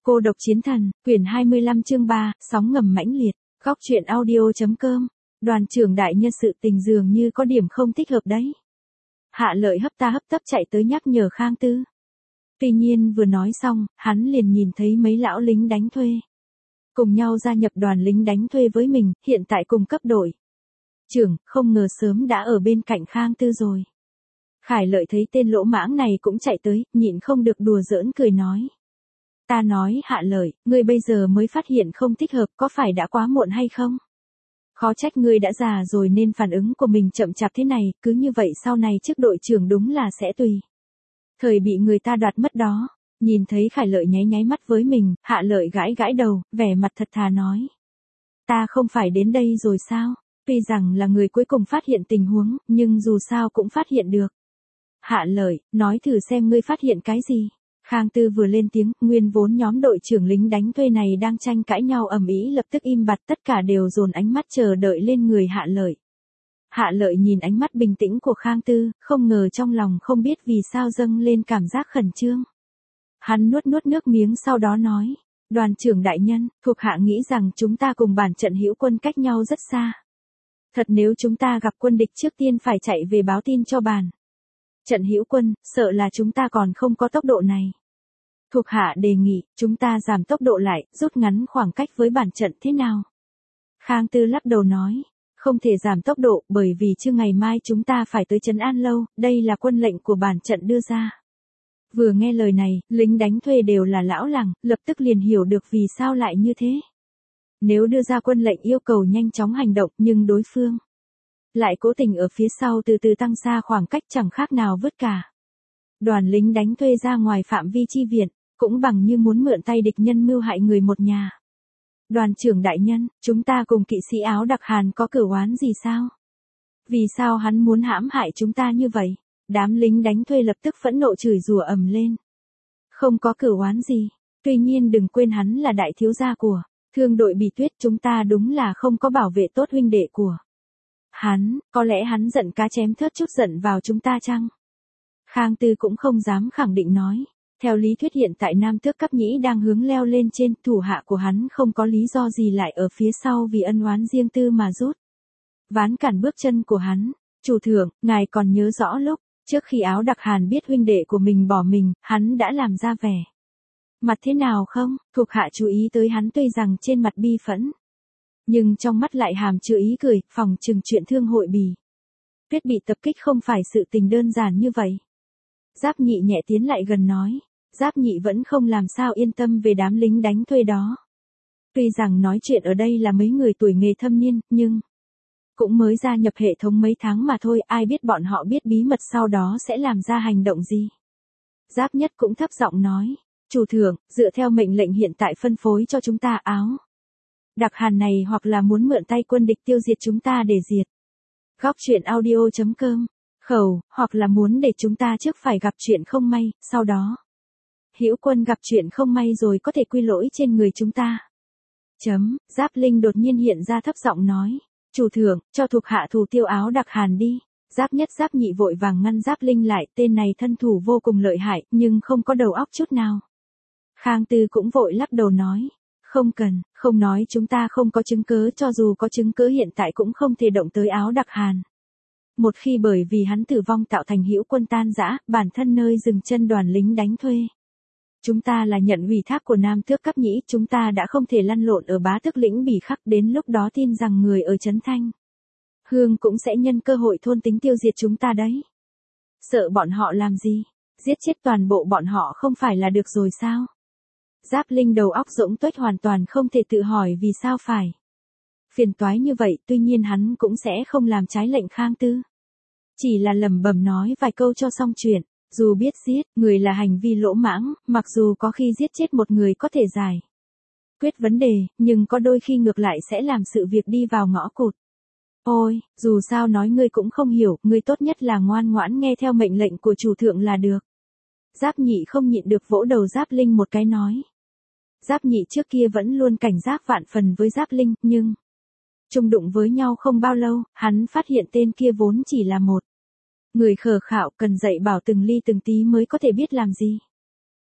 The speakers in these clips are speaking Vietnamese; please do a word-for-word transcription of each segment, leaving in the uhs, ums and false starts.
Cô độc chiến thần, quyển hai mươi lăm chương ba, sóng ngầm mãnh liệt, góc truyện audio.com. Đoàn trưởng đại nhân sự tình dường như có điểm không thích hợp đấy. Hạ Lợi hấp ta hấp tấp chạy tới nhắc nhở Khang Tư. Tuy nhiên vừa nói xong, hắn liền nhìn thấy mấy lão lính đánh thuê. Cùng nhau gia nhập đoàn lính đánh thuê với mình, hiện tại cùng cấp đội. Trưởng, không ngờ sớm đã ở bên cạnh Khang Tư rồi. Khải Lợi thấy tên lỗ mãng này cũng chạy tới, nhịn không được đùa giỡn cười nói. Ta nói Hạ Lợi, ngươi bây giờ mới phát hiện không thích hợp, có phải đã quá muộn hay không? Khó trách ngươi đã già rồi nên phản ứng của mình chậm chạp thế này, cứ như vậy sau này trước đội trưởng đúng là sẽ tùy. Thời bị người ta đoạt mất đó. Nhìn thấy Khải Lợi nháy nháy mắt với mình, Hạ Lợi gãi gãi đầu, vẻ mặt thật thà nói. Ta không phải đến đây rồi sao? Tuy rằng là người cuối cùng phát hiện tình huống, nhưng dù sao cũng phát hiện được. Hạ Lợi, nói thử xem ngươi phát hiện cái gì? Khang Tư vừa lên tiếng, nguyên vốn nhóm đội trưởng lính đánh thuê này đang tranh cãi nhau ầm ĩ lập tức im bặt, tất cả đều dồn ánh mắt chờ đợi lên người Hạ Lợi. Hạ Lợi nhìn ánh mắt bình tĩnh của Khang Tư, không ngờ trong lòng không biết vì sao dâng lên cảm giác khẩn trương. Hắn nuốt nuốt nước miếng sau đó nói, đoàn trưởng đại nhân, thuộc hạ nghĩ rằng chúng ta cùng bản trận hữu quân cách nhau rất xa. Thật nếu chúng ta gặp quân địch trước tiên phải chạy về báo tin cho bản trận hữu quân, sợ là chúng ta còn không có tốc độ này. Thuộc hạ đề nghị, chúng ta giảm tốc độ lại, rút ngắn khoảng cách với bản trận thế nào? Khang Tư lắc đầu nói, không thể giảm tốc độ bởi vì chưa ngày mai chúng ta phải tới trấn An Lâu, đây là quân lệnh của bản trận đưa ra. Vừa nghe lời này, lính đánh thuê đều là lão làng, lập tức liền hiểu được vì sao lại như thế. Nếu đưa ra quân lệnh yêu cầu nhanh chóng hành động nhưng đối phương lại cố tình ở phía sau từ từ tăng xa khoảng cách chẳng khác nào vứt cả. Đoàn lính đánh thuê ra ngoài phạm vi chi viện, cũng bằng như muốn mượn tay địch nhân mưu hại người một nhà. Đoàn trưởng đại nhân, chúng ta cùng kỵ sĩ áo đặc Hàn có cửu oán gì sao? Vì sao hắn muốn hãm hại chúng ta như vậy? Đám lính đánh thuê lập tức phẫn nộ chửi rủa ầm lên. Không có cửu oán gì, tuy nhiên đừng quên hắn là đại thiếu gia của thương đội Bì Tuyết, chúng ta đúng là không có bảo vệ tốt huynh đệ của hắn, có lẽ hắn giận cá chém thớt chút giận vào chúng ta chăng? Khang Tư cũng không dám khẳng định nói. Theo lý thuyết hiện tại Nam Tước Cấp Nhĩ đang hướng leo lên trên, thủ hạ của hắn không có lý do gì lại ở phía sau vì ân oán riêng tư mà rút ván cản bước chân của hắn. Chủ thượng, ngài còn nhớ rõ lúc trước khi áo đặc Hàn biết huynh đệ của mình bỏ mình, hắn đã làm ra vẻ mặt thế nào không? Thuộc hạ chú ý tới hắn tuy rằng trên mặt bi phẫn, nhưng trong mắt lại hàm chứa ý cười, phòng trừng chuyện thương hội Bì Tuyết bị tập kích không phải sự tình đơn giản như vậy. Giáp Nhị nhẹ tiến lại gần nói, Giáp Nhị vẫn không làm sao yên tâm về đám lính đánh thuê đó. Tuy rằng nói chuyện ở đây là mấy người tuổi nghề thâm niên, nhưng cũng mới gia nhập hệ thống mấy tháng mà thôi, ai biết bọn họ biết bí mật sau đó sẽ làm ra hành động gì. Giáp Nhất cũng thấp giọng nói, chủ thượng, dựa theo mệnh lệnh hiện tại phân phối cho chúng ta áo đặc Hàn này hoặc là muốn mượn tay quân địch tiêu diệt chúng ta để diệt góc truyện audio.com khẩu, hoặc là muốn để chúng ta trước phải gặp chuyện không may, sau đó hữu quân gặp chuyện không may rồi có thể quy lỗi trên người chúng ta. Chấm, Giáp Linh đột nhiên hiện ra thấp giọng nói, chủ thượng, cho thuộc hạ thủ tiêu áo đặc Hàn đi. Giáp Nhất Giáp Nhị vội vàng ngăn Giáp Linh lại, tên này thân thủ vô cùng lợi hại, nhưng không có đầu óc chút nào. Khang Tư cũng vội lắc đầu nói, không cần, không nói chúng ta không có chứng cứ, cho dù có chứng cứ hiện tại cũng không thể động tới áo đặc Hàn. Một khi bởi vì hắn tử vong tạo thành hữu quân tan rã, bản thân nơi dừng chân đoàn lính đánh thuê. Chúng ta là nhận ủy thác của Nam Tước Cấp Nhĩ, chúng ta đã không thể lăn lộn ở bá tước lĩnh Bỉ Khắc, đến lúc đó tin rằng người ở Trấn Thanh Hương cũng sẽ nhân cơ hội thôn tính tiêu diệt chúng ta đấy. Sợ bọn họ làm gì? Giết chết toàn bộ bọn họ không phải là được rồi sao? Giáp Linh đầu óc rỗng tuếch hoàn toàn không thể tự hỏi vì sao phải phiền toái như vậy, tuy nhiên hắn cũng sẽ không làm trái lệnh Khang Tư. Chỉ là lẩm bẩm nói vài câu cho xong chuyện, dù biết giết người là hành vi lỗ mãng, mặc dù có khi giết chết một người có thể giải quyết vấn đề, nhưng có đôi khi ngược lại sẽ làm sự việc đi vào ngõ cụt. Ôi, dù sao nói ngươi cũng không hiểu, ngươi tốt nhất là ngoan ngoãn nghe theo mệnh lệnh của chủ thượng là được. Giáp Nhị không nhịn được vỗ đầu Giáp Linh một cái nói. Giáp Nhị trước kia vẫn luôn cảnh giác vạn phần với Giáp Linh, nhưng chung đụng với nhau không bao lâu, hắn phát hiện tên kia vốn chỉ là một người khờ khạo, cần dạy bảo từng ly từng tí mới có thể biết làm gì.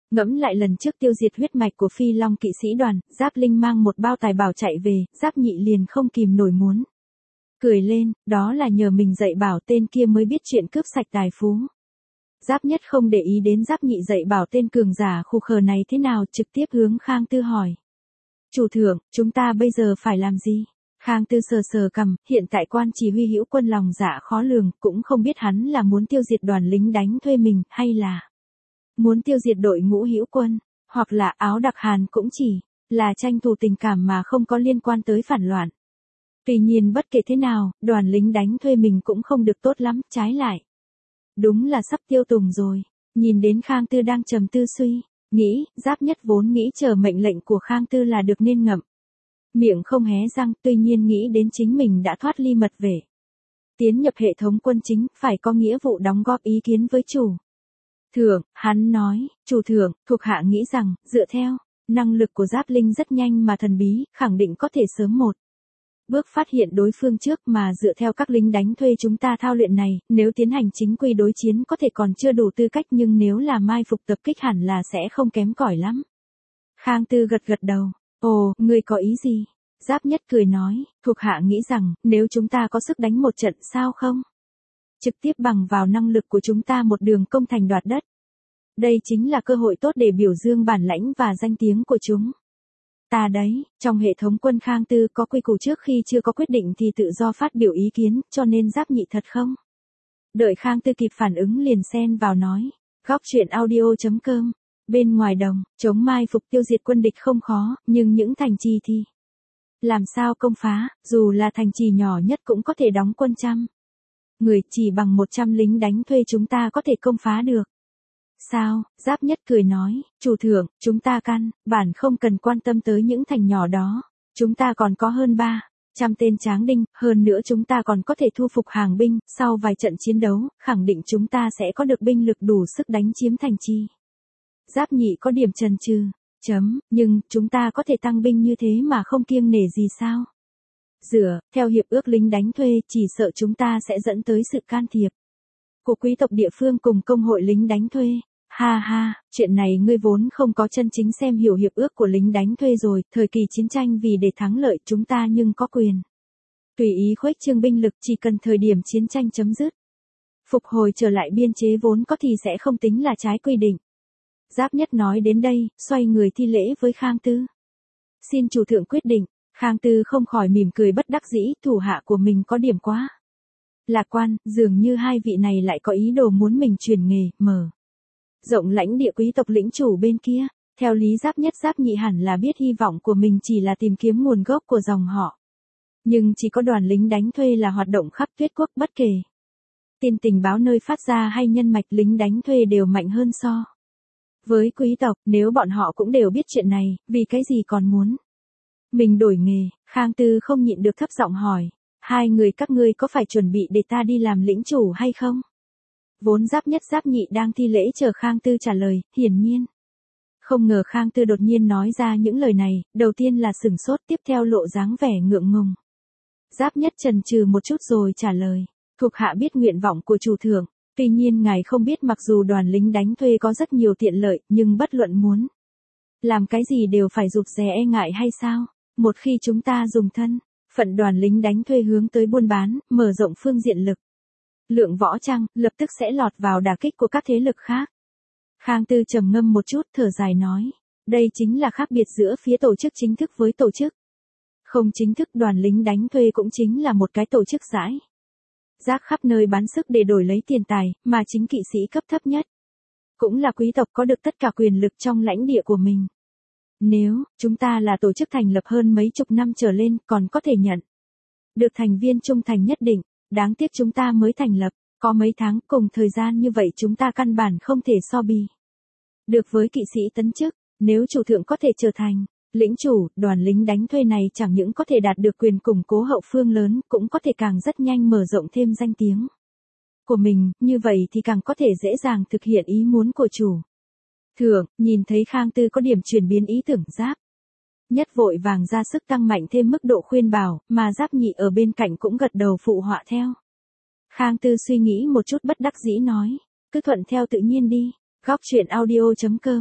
Ngẫm lại lần trước tiêu diệt huyết mạch của Phi Long kỵ sĩ đoàn, Giáp Linh mang một bao tài bảo chạy về, Giáp Nhị liền không kìm nổi muốn cười lên, đó là nhờ mình dạy bảo tên kia mới biết chuyện cướp sạch tài phú. Giáp Nhất không để ý đến Giáp Nhị dạy bảo tên cường giả khù khờ này thế nào, trực tiếp hướng Khang Tư hỏi. Chủ thượng, chúng ta bây giờ phải làm gì? Khang Tư sờ sờ cằm, hiện tại quan chỉ huy Hữu Quân lòng dạ khó lường, cũng không biết hắn là muốn tiêu diệt đoàn lính đánh thuê mình, hay là muốn tiêu diệt đội ngũ Hữu Quân, hoặc là Áo Đặc Hàn cũng chỉ là tranh thủ tình cảm mà không có liên quan tới phản loạn. Tuy nhiên bất kể thế nào, đoàn lính đánh thuê mình cũng không được tốt lắm, trái lại. Đúng là sắp tiêu tùng rồi. Nhìn đến Khang Tư đang trầm tư suy nghĩ, Giáp Nhất vốn nghĩ chờ mệnh lệnh của Khang Tư là được nên ngậm miệng không hé răng, tuy nhiên nghĩ đến chính mình đã thoát ly mật vệ, tiến nhập hệ thống quân chính, phải có nghĩa vụ đóng góp ý kiến với chủ thượng. Hắn nói, chủ thượng, thuộc hạ nghĩ rằng, dựa theo năng lực của Giáp Linh rất nhanh mà thần bí, khẳng định có thể sớm một bước phát hiện đối phương trước, mà dựa theo các lính đánh thuê chúng ta thao luyện này, nếu tiến hành chính quy đối chiến có thể còn chưa đủ tư cách, nhưng nếu là mai phục tập kích hẳn là sẽ không kém cỏi lắm. Khang Tư gật gật đầu. Ồ, ngươi có ý gì? Giáp Nhất cười nói, thuộc hạ nghĩ rằng, nếu chúng ta có sức đánh một trận sao không? Trực tiếp bằng vào năng lực của chúng ta một đường công thành đoạt đất. Đây chính là cơ hội tốt để biểu dương bản lãnh và danh tiếng của chúng ta đấy. Trong hệ thống quân Khang Tư có quy củ trước khi chưa có quyết định thì tự do phát biểu ý kiến, cho nên Giáp Nhị thật không đợi Khang Tư kịp phản ứng liền xen vào nói. Góc truyện audio chấm com. Bên ngoài đồng, chống mai phục tiêu diệt quân địch không khó, nhưng những thành trì thì làm sao công phá, dù là thành trì nhỏ nhất cũng có thể đóng quân trăm người, chỉ bằng một trăm lính đánh thuê chúng ta có thể công phá được. Sao? Giáp Nhất cười nói, chủ thượng, chúng ta căn bản không cần quan tâm tới những thành nhỏ đó, chúng ta còn có hơn ba trăm tên tráng đinh, hơn nữa chúng ta còn có thể thu phục hàng binh, sau vài trận chiến đấu, khẳng định chúng ta sẽ có được binh lực đủ sức đánh chiếm thành trì. Giáp Nhị có điểm chần chừ, chấm, nhưng chúng ta có thể tăng binh như thế mà không kiêng nể gì sao? Dựa theo hiệp ước lính đánh thuê, chỉ sợ chúng ta sẽ dẫn tới sự can thiệp của quý tộc địa phương cùng công hội lính đánh thuê. Ha ha, chuyện này ngươi vốn không có chân chính xem hiểu hiệp ước của lính đánh thuê rồi, thời kỳ chiến tranh vì để thắng lợi chúng ta nhưng có quyền tùy ý khuếch trương binh lực, chỉ cần thời điểm chiến tranh chấm dứt, phục hồi trở lại biên chế vốn có thì sẽ không tính là trái quy định. Giáp Nhất nói đến đây, xoay người thi lễ với Khang Tư. Xin chủ thượng quyết định. Khang Tư không khỏi mỉm cười bất đắc dĩ, thủ hạ của mình có điểm quá lạc quan, dường như hai vị này lại có ý đồ muốn mình chuyển nghề, mở rộng lãnh địa quý tộc lĩnh chủ bên kia. Theo lý Giáp Nhất Giáp Nhị hẳn là biết hy vọng của mình chỉ là tìm kiếm nguồn gốc của dòng họ. Nhưng chỉ có đoàn lính đánh thuê là hoạt động khắp tuyết quốc, bất kể tin tình báo nơi phát ra hay nhân mạch lính đánh thuê đều mạnh hơn so với quý tộc. Nếu bọn họ cũng đều biết chuyện này, vì cái gì còn muốn mình đổi nghề? Khang Tư không nhịn được thấp giọng hỏi, hai người các ngươi có phải chuẩn bị để ta đi làm lĩnh chủ hay không? Vốn Giáp Nhất Giáp Nhị đang thi lễ chờ Khang Tư trả lời, hiển nhiên không ngờ Khang Tư đột nhiên nói ra những lời này, đầu tiên là sửng sốt, tiếp theo lộ dáng vẻ ngượng ngùng. Giáp Nhất chần chừ một chút rồi trả lời, thuộc hạ biết nguyện vọng của chủ thượng, tuy nhiên ngài không biết mặc dù đoàn lính đánh thuê có rất nhiều tiện lợi, nhưng bất luận muốn làm cái gì đều phải rụt rè e ngại hay sao? Một khi chúng ta dùng thân phận đoàn lính đánh thuê hướng tới buôn bán, mở rộng phương diện lực lượng võ trang, lập tức sẽ lọt vào đả kích của các thế lực khác. Khang Tư trầm ngâm một chút, thở dài nói, đây chính là khác biệt giữa phía tổ chức chính thức với tổ chức không chính thức. Đoàn lính đánh thuê cũng chính là một cái tổ chức rải rác khắp nơi bán sức để đổi lấy tiền tài, mà chính kỵ sĩ cấp thấp nhất cũng là quý tộc có được tất cả quyền lực trong lãnh địa của mình. Nếu chúng ta là tổ chức thành lập hơn mấy chục năm trở lên, còn có thể nhận được thành viên trung thành nhất định, đáng tiếc chúng ta mới thành lập có mấy tháng, cùng thời gian như vậy chúng ta căn bản không thể so bì được với kỵ sĩ tấn chức. Nếu chủ thượng có thể trở thành lĩnh chủ, đoàn lính đánh thuê này chẳng những có thể đạt được quyền củng cố hậu phương lớn, cũng có thể càng rất nhanh mở rộng thêm danh tiếng của mình, như vậy thì càng có thể dễ dàng thực hiện ý muốn của chủ thượng. Nhìn thấy Khang Tư có điểm chuyển biến ý tưởng, Giáp Nhất vội vàng ra sức tăng mạnh thêm mức độ khuyên bảo, mà Giáp Nhị ở bên cạnh cũng gật đầu phụ họa theo. Khang Tư suy nghĩ một chút bất đắc dĩ nói, cứ thuận theo tự nhiên đi. Góc truyện audio chấm com.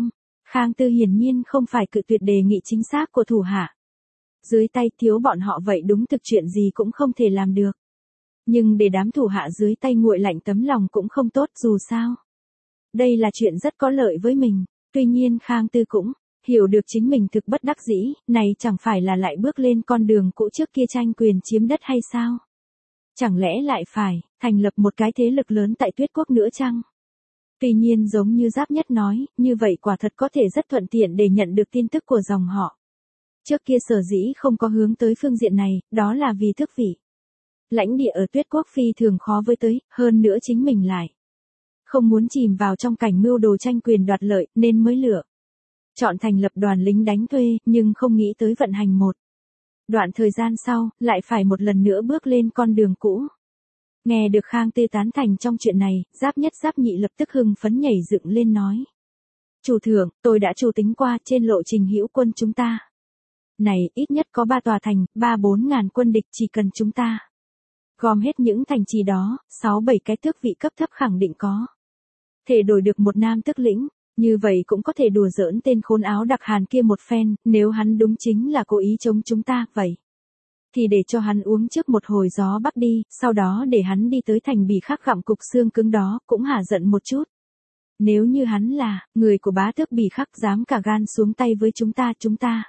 Khang Tư hiển nhiên không phải cự tuyệt đề nghị chính xác của thủ hạ. Dưới tay thiếu bọn họ vậy đúng thực chuyện gì cũng không thể làm được. Nhưng để đám thủ hạ dưới tay nguội lạnh tấm lòng cũng không tốt dù sao. Đây là chuyện rất có lợi với mình. Tuy nhiên Khang Tư cũng hiểu được chính mình thực bất đắc dĩ, này chẳng phải là lại bước lên con đường cũ trước kia tranh quyền chiếm đất hay sao? Chẳng lẽ lại phải thành lập một cái thế lực lớn tại Tuyết Quốc nữa chăng? Tuy nhiên giống như Giáp Nhất nói, như vậy quả thật có thể rất thuận tiện để nhận được tin tức của dòng họ. Trước kia sở dĩ không có hướng tới phương diện này, đó là vì tước vị. Lãnh địa ở Tuyết Quốc phi thường khó với tới, hơn nữa chính mình lại không muốn chìm vào trong cảnh mưu đồ tranh quyền đoạt lợi, nên mới lựa chọn thành lập đoàn lính đánh thuê, nhưng không nghĩ tới vận hành một đoạn thời gian sau, lại phải một lần nữa bước lên con đường cũ. Nghe được Khang Tư tán thành trong chuyện này, Giáp Nhất Giáp Nhị lập tức hưng phấn nhảy dựng lên nói. Chủ thượng, tôi đã chủ tính qua trên lộ trình hữu quân chúng ta. Này, ít nhất có ba tòa thành, ba bốn ngàn quân địch chỉ cần chúng ta gom hết những thành trì đó, sáu bảy cái tước vị cấp thấp khẳng định có thể đổi được một nam tước lĩnh, như vậy cũng có thể đùa giỡn tên khốn áo đặc hàn kia một phen, nếu hắn đúng chính là cố ý chống chúng ta, vậy thì để cho hắn uống trước một hồi gió bắc đi, sau đó để hắn đi tới thành Bỉ Khắc gặm cục xương cứng đó, cũng hả giận một chút. Nếu như hắn là người của bá tước Bỉ Khắc dám cả gan xuống tay với chúng ta, chúng ta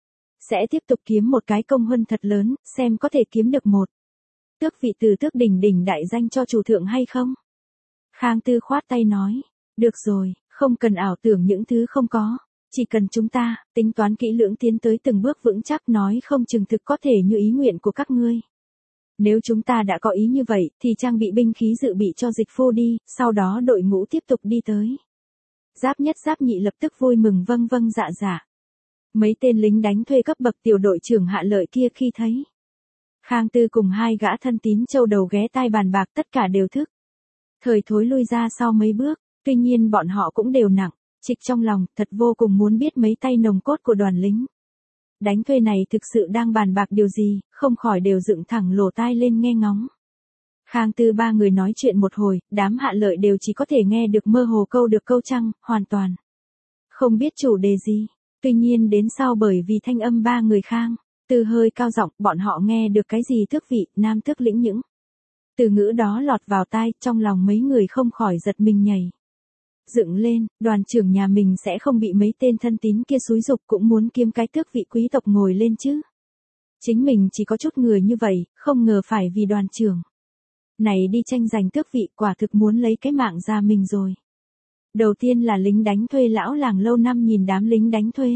sẽ tiếp tục kiếm một cái công huân thật lớn, xem có thể kiếm được một tước vị từ tước đỉnh đỉnh đại danh cho chủ thượng hay không. Khang Tư khoát tay nói, được rồi, không cần ảo tưởng những thứ không có, chỉ cần chúng ta tính toán kỹ lưỡng tiến tới từng bước vững chắc, nói không chừng thực có thể như ý nguyện của các ngươi. Nếu chúng ta đã có ý như vậy, thì trang bị binh khí dự bị cho dịch phu đi, sau đó đội ngũ tiếp tục đi tới. Giáp Nhất Giáp Nhị lập tức vui mừng vâng vâng dạ dạ. Mấy tên lính đánh thuê cấp bậc tiểu đội trưởng Hạ Lợi kia khi thấy Khang Tư cùng hai gã thân tín châu đầu ghé tai bàn bạc, tất cả đều thức thời thối lui ra sau mấy bước, tuy nhiên bọn họ cũng đều nặng trịch trong lòng, thật vô cùng muốn biết mấy tay nồng cốt của đoàn lính đánh thuê này thực sự đang bàn bạc điều gì, không khỏi đều dựng thẳng lỗ tai lên nghe ngóng. Khang Tư ba người nói chuyện một hồi, đám Hạ Lợi đều chỉ có thể nghe được mơ hồ câu được câu trăng, hoàn toàn không biết chủ đề gì. Tuy nhiên đến sau bởi vì thanh âm ba người Khang Tư hơi cao giọng, bọn họ nghe được cái gì tước vị, nam tước lĩnh những từ ngữ đó lọt vào tai, trong lòng mấy người không khỏi giật mình nhảy dựng lên, đoàn trưởng nhà mình sẽ không bị mấy tên thân tín kia xúi giục, cũng muốn kiếm cái tước vị quý tộc ngồi lên chứ. Chính mình chỉ có chút người như vậy, không ngờ phải vì đoàn trưởng này đi tranh giành tước vị, quả thực muốn lấy cái mạng ra mình rồi. Đầu tiên là lính đánh thuê lão làng lâu năm nhìn đám lính đánh thuê.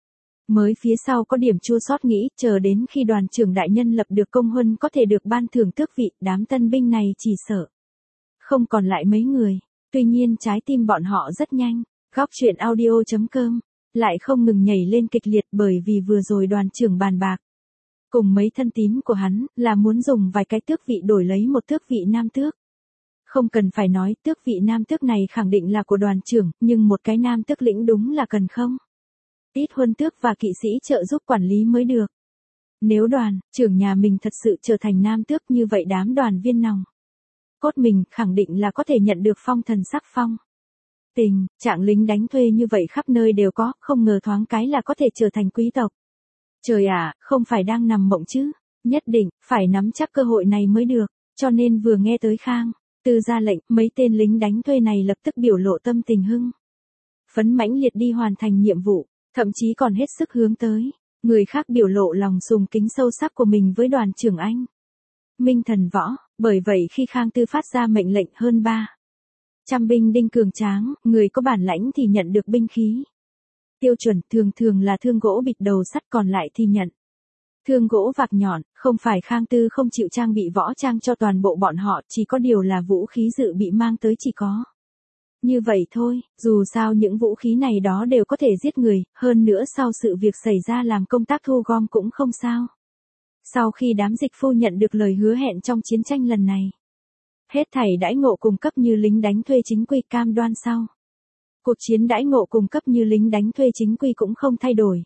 Mới phía sau có điểm chua xót nghĩ, chờ đến khi đoàn trưởng đại nhân lập được công huân có thể được ban thưởng tước vị, đám tân binh này chỉ sợ không còn lại mấy người. Tuy nhiên trái tim bọn họ rất nhanh. Góc truyện audio chấm com lại không ngừng nhảy lên kịch liệt, bởi vì vừa rồi đoàn trưởng bàn bạc cùng mấy thân tín của hắn là muốn dùng vài cái tước vị đổi lấy một tước vị nam tước. Không cần phải nói, tước vị nam tước này khẳng định là của đoàn trưởng, nhưng một cái nam tước lĩnh đúng là cần không ít huân tước và kỵ sĩ trợ giúp quản lý mới được. Nếu đoàn trưởng nhà mình thật sự trở thành nam tước, như vậy đám đoàn viên nòng cốt mình khẳng định là có thể nhận được phong thần sắc phong. Tình trạng lính đánh thuê như vậy khắp nơi đều có, không ngờ thoáng cái là có thể trở thành quý tộc. Trời ạ, không phải đang nằm mộng chứ, nhất định phải nắm chắc cơ hội này mới được, cho nên vừa nghe tới Khang Tư ra lệnh, mấy tên lính đánh thuê này lập tức biểu lộ tâm tình hưng phấn mãnh liệt đi hoàn thành nhiệm vụ, thậm chí còn hết sức hướng tới người khác biểu lộ lòng sùng kính sâu sắc của mình với đoàn trưởng anh Minh Thần Võ. Bởi vậy khi Khang Tư phát ra mệnh lệnh, hơn ba trăm binh đinh cường tráng, người có bản lãnh thì nhận được binh khí tiêu chuẩn, thường thường là thương gỗ bịt đầu sắt, còn lại thì nhận thương gỗ vạc nhọn. Không phải Khang Tư không chịu trang bị võ trang cho toàn bộ bọn họ, chỉ có điều là vũ khí dự bị mang tới chỉ có như vậy thôi, dù sao những vũ khí này đó đều có thể giết người, hơn nữa sau sự việc xảy ra làm công tác thu gom cũng không sao. Sau khi đám dịch phu nhận được lời hứa hẹn trong chiến tranh lần này, hết thảy đãi ngộ cung cấp như lính đánh thuê chính quy cam đoan sau cuộc chiến đãi ngộ cung cấp như lính đánh thuê chính quy cũng không thay đổi.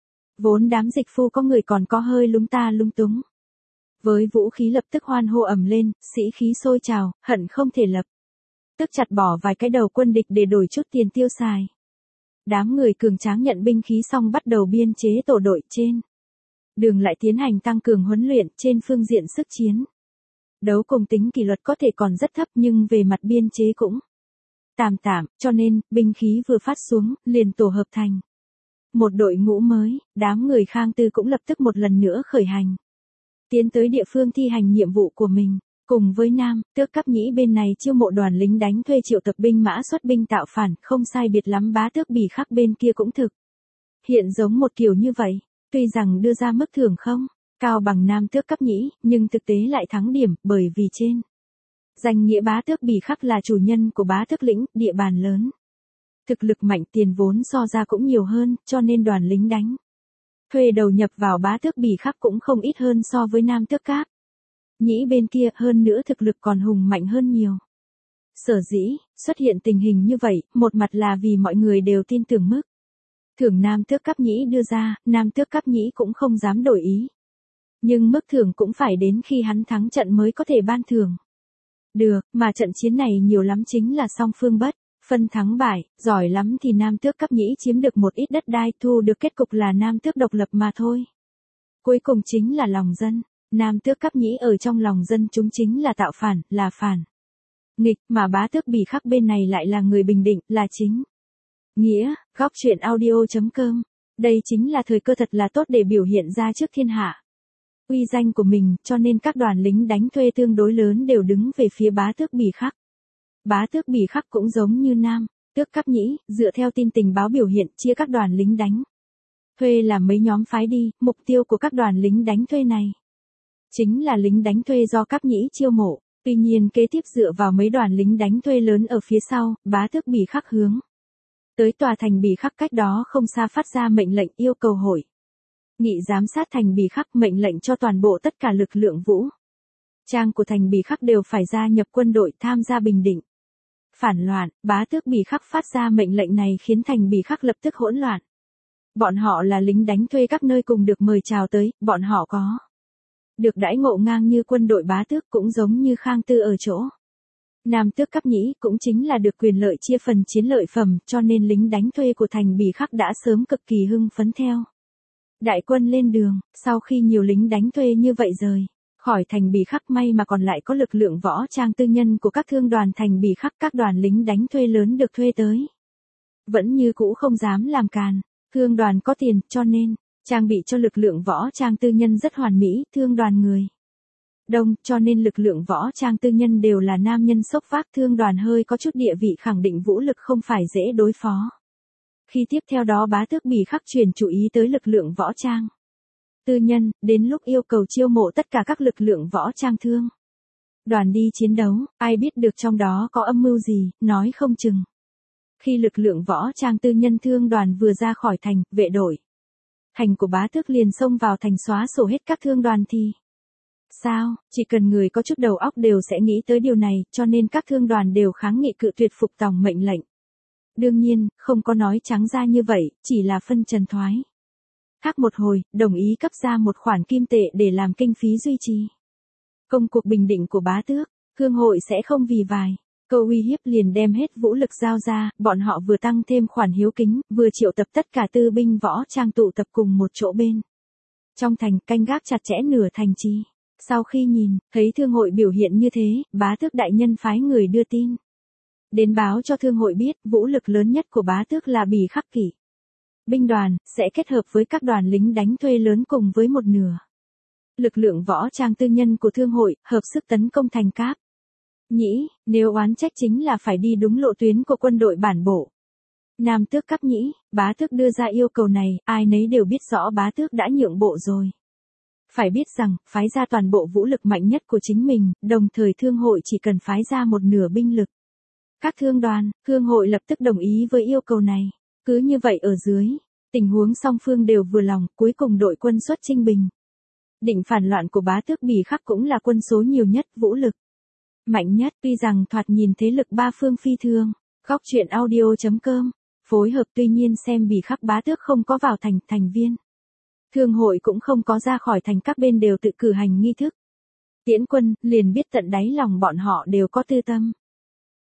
Vốn đám dịch phu có người còn có hơi lúng ta lung túng với vũ khí lập tức hoan hô ầm lên, sĩ khí sôi trào, hận không thể lập tức chặt bỏ vài cái đầu quân địch để đổi chút tiền tiêu xài. Đám người cường tráng nhận binh khí xong bắt đầu biên chế tổ đội trên. Đường lại tiến hành tăng cường huấn luyện trên phương diện sức chiến. Đấu cùng tính kỷ luật có thể còn rất thấp nhưng về mặt biên chế cũng tạm tạm, cho nên, binh khí vừa phát xuống, liền tổ hợp thành một đội ngũ mới, đám người Khang Tư cũng lập tức một lần nữa khởi hành. Tiến tới địa phương thi hành nhiệm vụ của mình, cùng với Nam, Tước Cấp Nhĩ bên này chiêu mộ đoàn lính đánh thuê triệu tập binh mã xuất binh tạo phản, không sai biệt lắm Bá Tước Bỉ Khắc bên kia cũng thực hiện giống một kiểu như vậy, tuy rằng đưa ra mức thưởng không cao bằng Nam Tước Cấp Nhĩ, nhưng thực tế lại thắng điểm, bởi vì trên danh nghĩa Bá Tước Bỉ Khắc là chủ nhân của Bá Tước lĩnh, địa bàn lớn. Thực lực mạnh, tiền vốn so ra cũng nhiều hơn, cho nên đoàn lính đánh thuê đầu nhập vào Bá Tước Bỉ Khắc cũng không ít hơn so với Nam Tước Cáp Nhĩ bên kia, hơn nữa thực lực còn hùng mạnh hơn nhiều. Sở dĩ xuất hiện tình hình như vậy, một mặt là vì mọi người đều tin tưởng mức thưởng Nam Tước Cấp Nhĩ đưa ra, Nam Tước Cấp Nhĩ cũng không dám đổi ý. Nhưng mức thưởng cũng phải đến khi hắn thắng trận mới có thể ban thưởng. Được, mà trận chiến này nhiều lắm chính là song phương bất phân thắng bại, giỏi lắm thì Nam Tước Cấp Nhĩ chiếm được một ít đất đai, thu được kết cục là Nam Tước độc lập mà thôi. Cuối cùng chính là lòng dân, Nam Tước Cấp Nhĩ ở trong lòng dân chúng chính là tạo phản, là phản nghịch, mà Bá Tước Bỉ Khắc bên này lại là người bình định, là chính nghĩa. Góc truyện audio chấm com. Đây chính là thời cơ thật là tốt để biểu hiện ra trước thiên hạ uy danh của mình, cho nên các đoàn lính đánh thuê tương đối lớn đều đứng về phía Bá Tước Bỉ Khắc. Bá Tước Bỉ Khắc cũng giống như Nam Tước Cấp Nhĩ, dựa theo tin tình báo biểu hiện chia các đoàn lính đánh thuê làm mấy nhóm phái đi, mục tiêu của các đoàn lính đánh thuê này chính là lính đánh thuê do Cấp Nhĩ chiêu mộ. Tuy nhiên kế tiếp dựa vào mấy đoàn lính đánh thuê lớn ở phía sau, Bá Tước Bỉ Khắc hướng tới tòa thành Bỉ Khắc cách đó không xa phát ra mệnh lệnh yêu cầu hội nghị giám sát thành Bỉ Khắc, mệnh lệnh cho toàn bộ tất cả lực lượng vũ trang của thành Bỉ Khắc đều phải gia nhập quân đội tham gia bình định phản loạn. Bá Tước Bỉ Khắc phát ra mệnh lệnh này khiến thành Bỉ Khắc lập tức hỗn loạn. Bọn họ là lính đánh thuê các nơi cùng được mời chào tới, bọn họ có được đãi ngộ ngang như quân đội Bá Tước, cũng giống như Khang Tư ở chỗ Nam Tước Cấp Nhĩ, cũng chính là được quyền lợi chia phần chiến lợi phẩm, cho nên lính đánh thuê của thành Bỉ Khắc đã sớm cực kỳ hưng phấn theo đại quân lên đường. Sau khi nhiều lính đánh thuê như vậy rời khỏi thành Bỉ Khắc, may mà còn lại có lực lượng võ trang tư nhân của các thương đoàn thành Bỉ Khắc, các đoàn lính đánh thuê lớn được thuê tới vẫn như cũ không dám làm càn. Thương đoàn có tiền, cho nên trang bị cho lực lượng võ trang tư nhân rất hoàn mỹ. Thương đoàn người đông, cho nên lực lượng võ trang tư nhân đều là nam nhân xốc vác. Thương đoàn hơi có chút địa vị, khẳng định vũ lực không phải dễ đối phó. Khi tiếp theo đó Bá Tước Bỉ Khắc chuyển chú ý tới lực lượng võ trang tư nhân, đến lúc yêu cầu chiêu mộ tất cả các lực lượng võ trang thương đoàn đi chiến đấu, ai biết được trong đó có âm mưu gì, nói không chừng. Khi lực lượng võ trang tư nhân thương đoàn vừa ra khỏi thành, vệ đội thành của Bá Tước liền xông vào thành xóa sổ hết các thương đoàn thì sao, chỉ cần người có chút đầu óc đều sẽ nghĩ tới điều này, cho nên các thương đoàn đều kháng nghị cự tuyệt phục tòng mệnh lệnh. Đương nhiên, không có nói trắng ra như vậy, chỉ là phân trần thoái thác một hồi, đồng ý cấp ra một khoản kim tệ để làm kinh phí duy trì công cuộc bình định của Bá Tước. Thương hội sẽ không vì vài câu uy hiếp liền đem hết vũ lực giao ra, bọn họ vừa tăng thêm khoản hiếu kính, vừa triệu tập tất cả tư binh võ trang tụ tập cùng một chỗ bên trong thành, canh gác chặt chẽ nửa thành trì. Sau khi nhìn thấy thương hội biểu hiện như thế, Bá Tước đại nhân phái người đưa tin đến báo cho thương hội biết, vũ lực lớn nhất của Bá Tước là Bỉ Khắc kỵ binh đoàn, sẽ kết hợp với các đoàn lính đánh thuê lớn cùng với một nửa lực lượng võ trang tư nhân của thương hội, hợp sức tấn công thành Cáp Nhĩ. Nếu oán trách chính là phải đi đúng lộ tuyến của quân đội bản bộ Nam Tước Cấp Nhĩ. Bá Tước đưa ra yêu cầu này, ai nấy đều biết rõ Bá Tước đã nhượng bộ rồi. Phải biết rằng, phái ra toàn bộ vũ lực mạnh nhất của chính mình, đồng thời thương hội chỉ cần phái ra một nửa binh lực. Các thương đoàn, thương hội lập tức đồng ý với yêu cầu này. Cứ như vậy ở dưới, tình huống song phương đều vừa lòng, cuối cùng đội quân xuất chinh bình định phản loạn của Bá Tước Bỉ Khắc cũng là quân số nhiều nhất, vũ lực mạnh nhất. Tuy rằng thoạt nhìn thế lực ba phương phi thường. Góc truyện audio chấm com phối hợp, tuy nhiên xem Bỉ Khắc Bá Tước không có vào thành, thành viên thương hội cũng không có ra khỏi thành, các bên đều tự cử hành nghi thức tiễn quân, liền biết tận đáy lòng bọn họ đều có tư tâm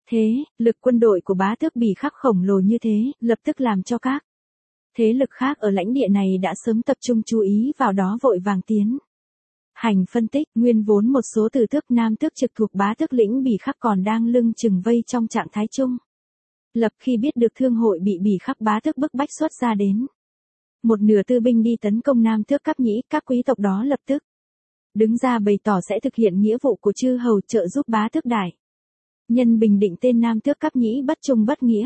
Thế, lực quân đội của bá tước Bỉ Khắc khổng lồ như thế, lập tức làm cho các thế lực khác ở lãnh địa này đã sớm tập trung chú ý vào đó vội vàng tiến hành phân tích. Nguyên vốn một số tử tước nam tước trực thuộc bá tước lĩnh Bỉ Khắc còn đang lưng chừng vây trong trạng thái chung lập khi biết được thương hội bị Bỉ Khắc bá tước bức bách xuất ra đến một nửa tư binh đi tấn công nam tước Cáp Nhĩ, các quý tộc đó lập tức đứng ra bày tỏ sẽ thực hiện nghĩa vụ của chư hầu trợ giúp bá tước đại nhân bình định tên nam tước Cáp Nhĩ bất trung bất nghĩa.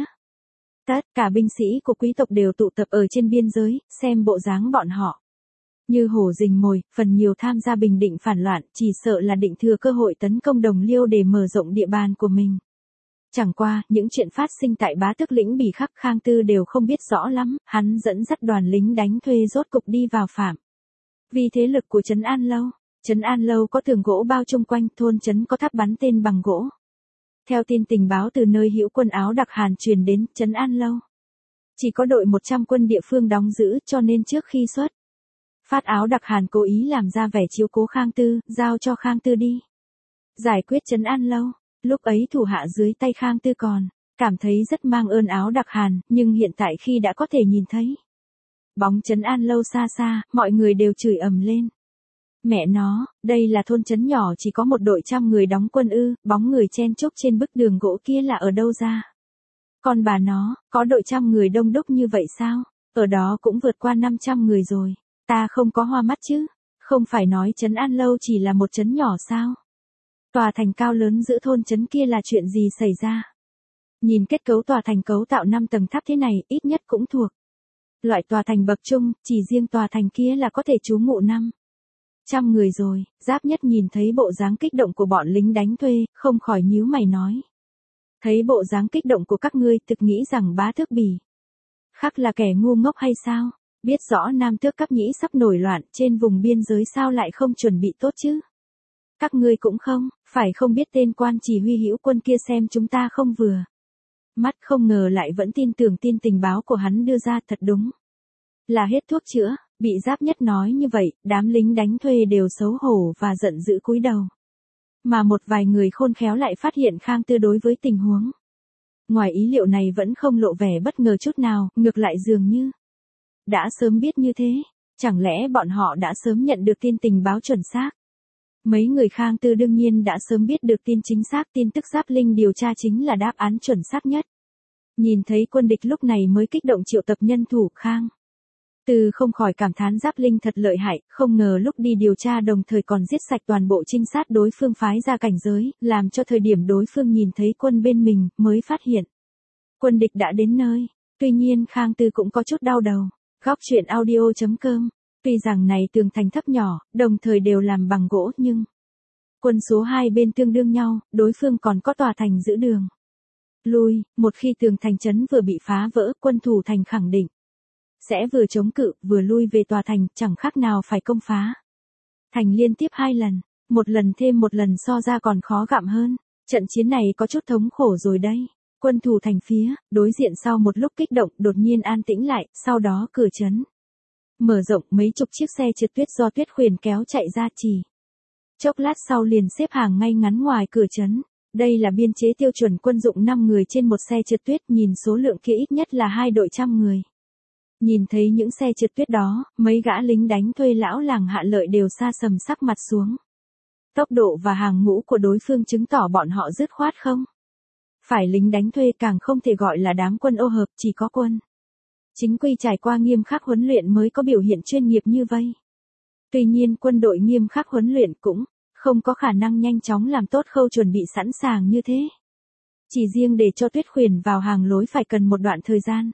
Tất cả binh sĩ của quý tộc đều tụ tập ở trên biên giới, xem bộ dáng bọn họ như hổ rình mồi, phần nhiều tham gia bình định phản loạn, chỉ sợ là định thừa cơ hội tấn công Đồng Liêu để mở rộng địa bàn của mình. Chẳng qua, những chuyện phát sinh tại bá tước lĩnh Bỉ Khắc Khang Tư đều không biết rõ lắm, hắn dẫn dắt đoàn lính đánh thuê rốt cục đi vào phạm vì thế lực của Trấn An Lâu. Trấn An Lâu có tường gỗ bao chung quanh, thôn trấn có tháp bắn tên bằng gỗ. Theo tin tình báo từ nơi hữu quân Áo Đặc Hàn truyền đến, Trấn An Lâu chỉ có đội một trăm quân địa phương đóng giữ, cho nên trước khi xuất phát Áo Đặc Hàn cố ý làm ra vẻ chiếu cố Khang Tư, giao cho Khang Tư đi giải quyết Trấn An Lâu. Lúc ấy thủ hạ dưới tay Khang Tư còn cảm thấy rất mang ơn Áo Đặc Hàn, nhưng hiện tại khi đã có thể nhìn thấy bóng Trấn An Lâu xa xa, mọi người đều chửi ầm lên. Mẹ nó, đây là thôn trấn nhỏ chỉ có một đội trăm người đóng quân ư, bóng người chen chúc trên bức đường gỗ kia là ở đâu ra? Còn bà nó, có đội trăm người đông đúc như vậy sao? Ở đó cũng vượt qua năm trăm người rồi. Ta không có hoa mắt chứ? Không phải nói Trấn An Lâu chỉ là một trấn nhỏ sao? Tòa thành cao lớn giữa thôn trấn kia là chuyện gì xảy ra? Nhìn kết cấu tòa thành cấu tạo năm tầng tháp thế này, ít nhất cũng thuộc loại tòa thành bậc trung, chỉ riêng tòa thành kia là có thể trú ngụ năm trăm người rồi. Giáp Nhất nhìn thấy bộ dáng kích động của bọn lính đánh thuê, không khỏi nhíu mày nói. Thấy bộ dáng kích động của các ngươi, thực nghĩ rằng bá tước Bỉ Khắc là kẻ ngu ngốc hay sao? Biết rõ nam tước Cáp Nhĩ sắp nổi loạn trên vùng biên giới sao lại không chuẩn bị tốt chứ? Các ngươi cũng không, phải không biết tên quan chỉ huy hữu quân kia xem chúng ta không vừa mắt, không ngờ lại vẫn tin tưởng tin tình báo của hắn đưa ra, thật đúng là hết thuốc chữa. Bị Giáp Nhất nói như vậy, đám lính đánh thuê đều xấu hổ và giận dữ cúi đầu. Mà một vài người khôn khéo lại phát hiện Khang Tư đối với tình huống ngoài ý liệu này vẫn không lộ vẻ bất ngờ chút nào, ngược lại dường như đã sớm biết như thế. Chẳng lẽ bọn họ đã sớm nhận được tin tình báo chuẩn xác? Mấy người Khang Tư đương nhiên đã sớm biết được tin chính xác, tin tức Giáp Linh điều tra chính là đáp án chuẩn xác nhất. Nhìn thấy quân địch lúc này mới kích động triệu tập nhân thủ. Khang Tư không khỏi cảm thán Giáp Linh thật lợi hại, không ngờ lúc đi điều tra đồng thời còn giết sạch toàn bộ trinh sát đối phương phái ra cảnh giới, làm cho thời điểm đối phương nhìn thấy quân bên mình, mới phát hiện quân địch đã đến nơi. Tuy nhiên Khang Tư cũng có chút đau đầu. Góc truyện audio chấm com. Tuy rằng này tường thành thấp nhỏ, đồng thời đều làm bằng gỗ, nhưng quân số hai bên tương đương nhau, đối phương còn có tòa thành giữ đường lui. Một khi tường thành trấn vừa bị phá vỡ, quân thủ thành khẳng định sẽ vừa chống cự, vừa lui về tòa thành, chẳng khác nào phải công phá thành liên tiếp hai lần. Một lần thêm một lần so ra còn khó gặm hơn. Trận chiến này có chút thống khổ rồi đây. Quân thủ thành phía đối diện sau một lúc kích động đột nhiên an tĩnh lại, sau đó cửa trấn mở rộng, mấy chục chiếc xe trượt tuyết do Tuyết Khuyển kéo chạy ra, chỉ chốc lát sau liền xếp hàng ngay ngắn ngoài cửa trấn. Đây là biên chế tiêu chuẩn quân dụng năm người trên một xe trượt tuyết, nhìn số lượng kia ít nhất là hai đội trăm người. Nhìn thấy những xe trượt tuyết đó, mấy gã lính đánh thuê lão làng Hạ Lợi đều sa sầm sắc mặt xuống. Tốc độ và hàng ngũ của đối phương chứng tỏ bọn họ dứt khoát không phải lính đánh thuê, càng không thể gọi là đám quân ô hợp, chỉ có quân chính quy trải qua nghiêm khắc huấn luyện mới có biểu hiện chuyên nghiệp như vây. Tuy nhiên quân đội nghiêm khắc huấn luyện cũng không có khả năng nhanh chóng làm tốt khâu chuẩn bị sẵn sàng như thế. Chỉ riêng để cho Tuyết Khuyển vào hàng lối phải cần một đoạn thời gian.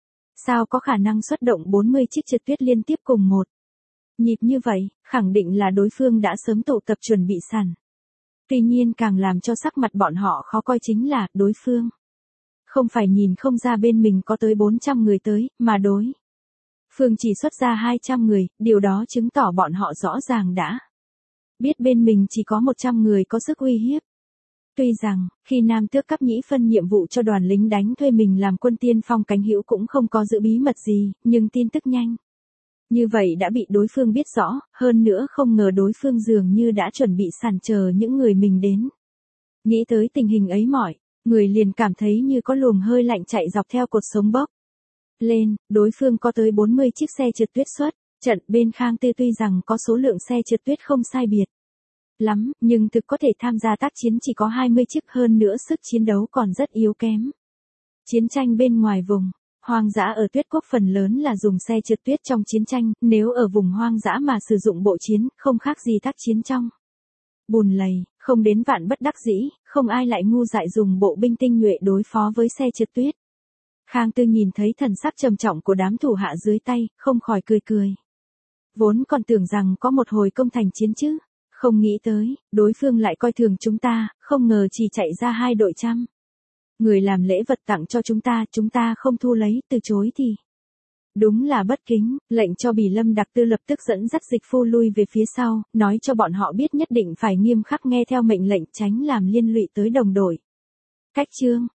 Sao có khả năng xuất động bốn mươi chiếc trượt tuyết liên tiếp cùng một nhịp như vậy, khẳng định là đối phương đã sớm tụ tập chuẩn bị sẵn. Tuy nhiên càng làm cho sắc mặt bọn họ khó coi chính là, đối phương không phải nhìn không ra bên mình có tới bốn trăm người tới, mà đối phương chỉ xuất ra hai trăm người, điều đó chứng tỏ bọn họ rõ ràng đã biết bên mình chỉ có một trăm người có sức uy hiếp. Tuy rằng, khi Nam Tước Cáp Nhĩ phân nhiệm vụ cho đoàn lính đánh thuê mình làm quân tiên phong cánh hữu cũng không có giữ bí mật gì, nhưng tin tức nhanh như vậy đã bị đối phương biết rõ, hơn nữa không ngờ đối phương dường như đã chuẩn bị sẵn chờ những người mình đến. Nghĩ tới tình hình ấy mọi Người liền cảm thấy như có luồng hơi lạnh chạy dọc theo cột sống bốc lên, đối phương có tới bốn mươi chiếc xe trượt tuyết xuất trận bên Khang Tư tuy rằng có số lượng xe trượt tuyết không sai biệt lắm, nhưng thực có thể tham gia tác chiến chỉ có hai mươi chiếc, hơn nữa sức chiến đấu còn rất yếu kém. Chiến tranh bên ngoài vùng hoang dã ở Tuyết Quốc phần lớn là dùng xe trượt tuyết trong chiến tranh, nếu ở vùng hoang dã mà sử dụng bộ chiến, không khác gì tác chiến trong bùn lầy, không đến vạn bất đắc dĩ, không ai lại ngu dại dùng bộ binh tinh nhuệ đối phó với xe trượt tuyết. Khang Tư nhìn thấy thần sắc trầm trọng của đám thủ hạ dưới tay, không khỏi cười cười. Vốn còn tưởng rằng có một hồi công thành chiến chứ, không nghĩ tới, đối phương lại coi thường chúng ta, không ngờ chỉ chạy ra hai đội trăm người làm lễ vật tặng cho chúng ta, chúng ta không thu lấy, từ chối thì đúng là bất kính. Lệnh cho Bỉ Lâm Đặc Tư lập tức dẫn dắt dịch phu lui về phía sau, nói cho bọn họ biết nhất định phải nghiêm khắc nghe theo mệnh lệnh, tránh làm liên lụy tới đồng đội. Cách chương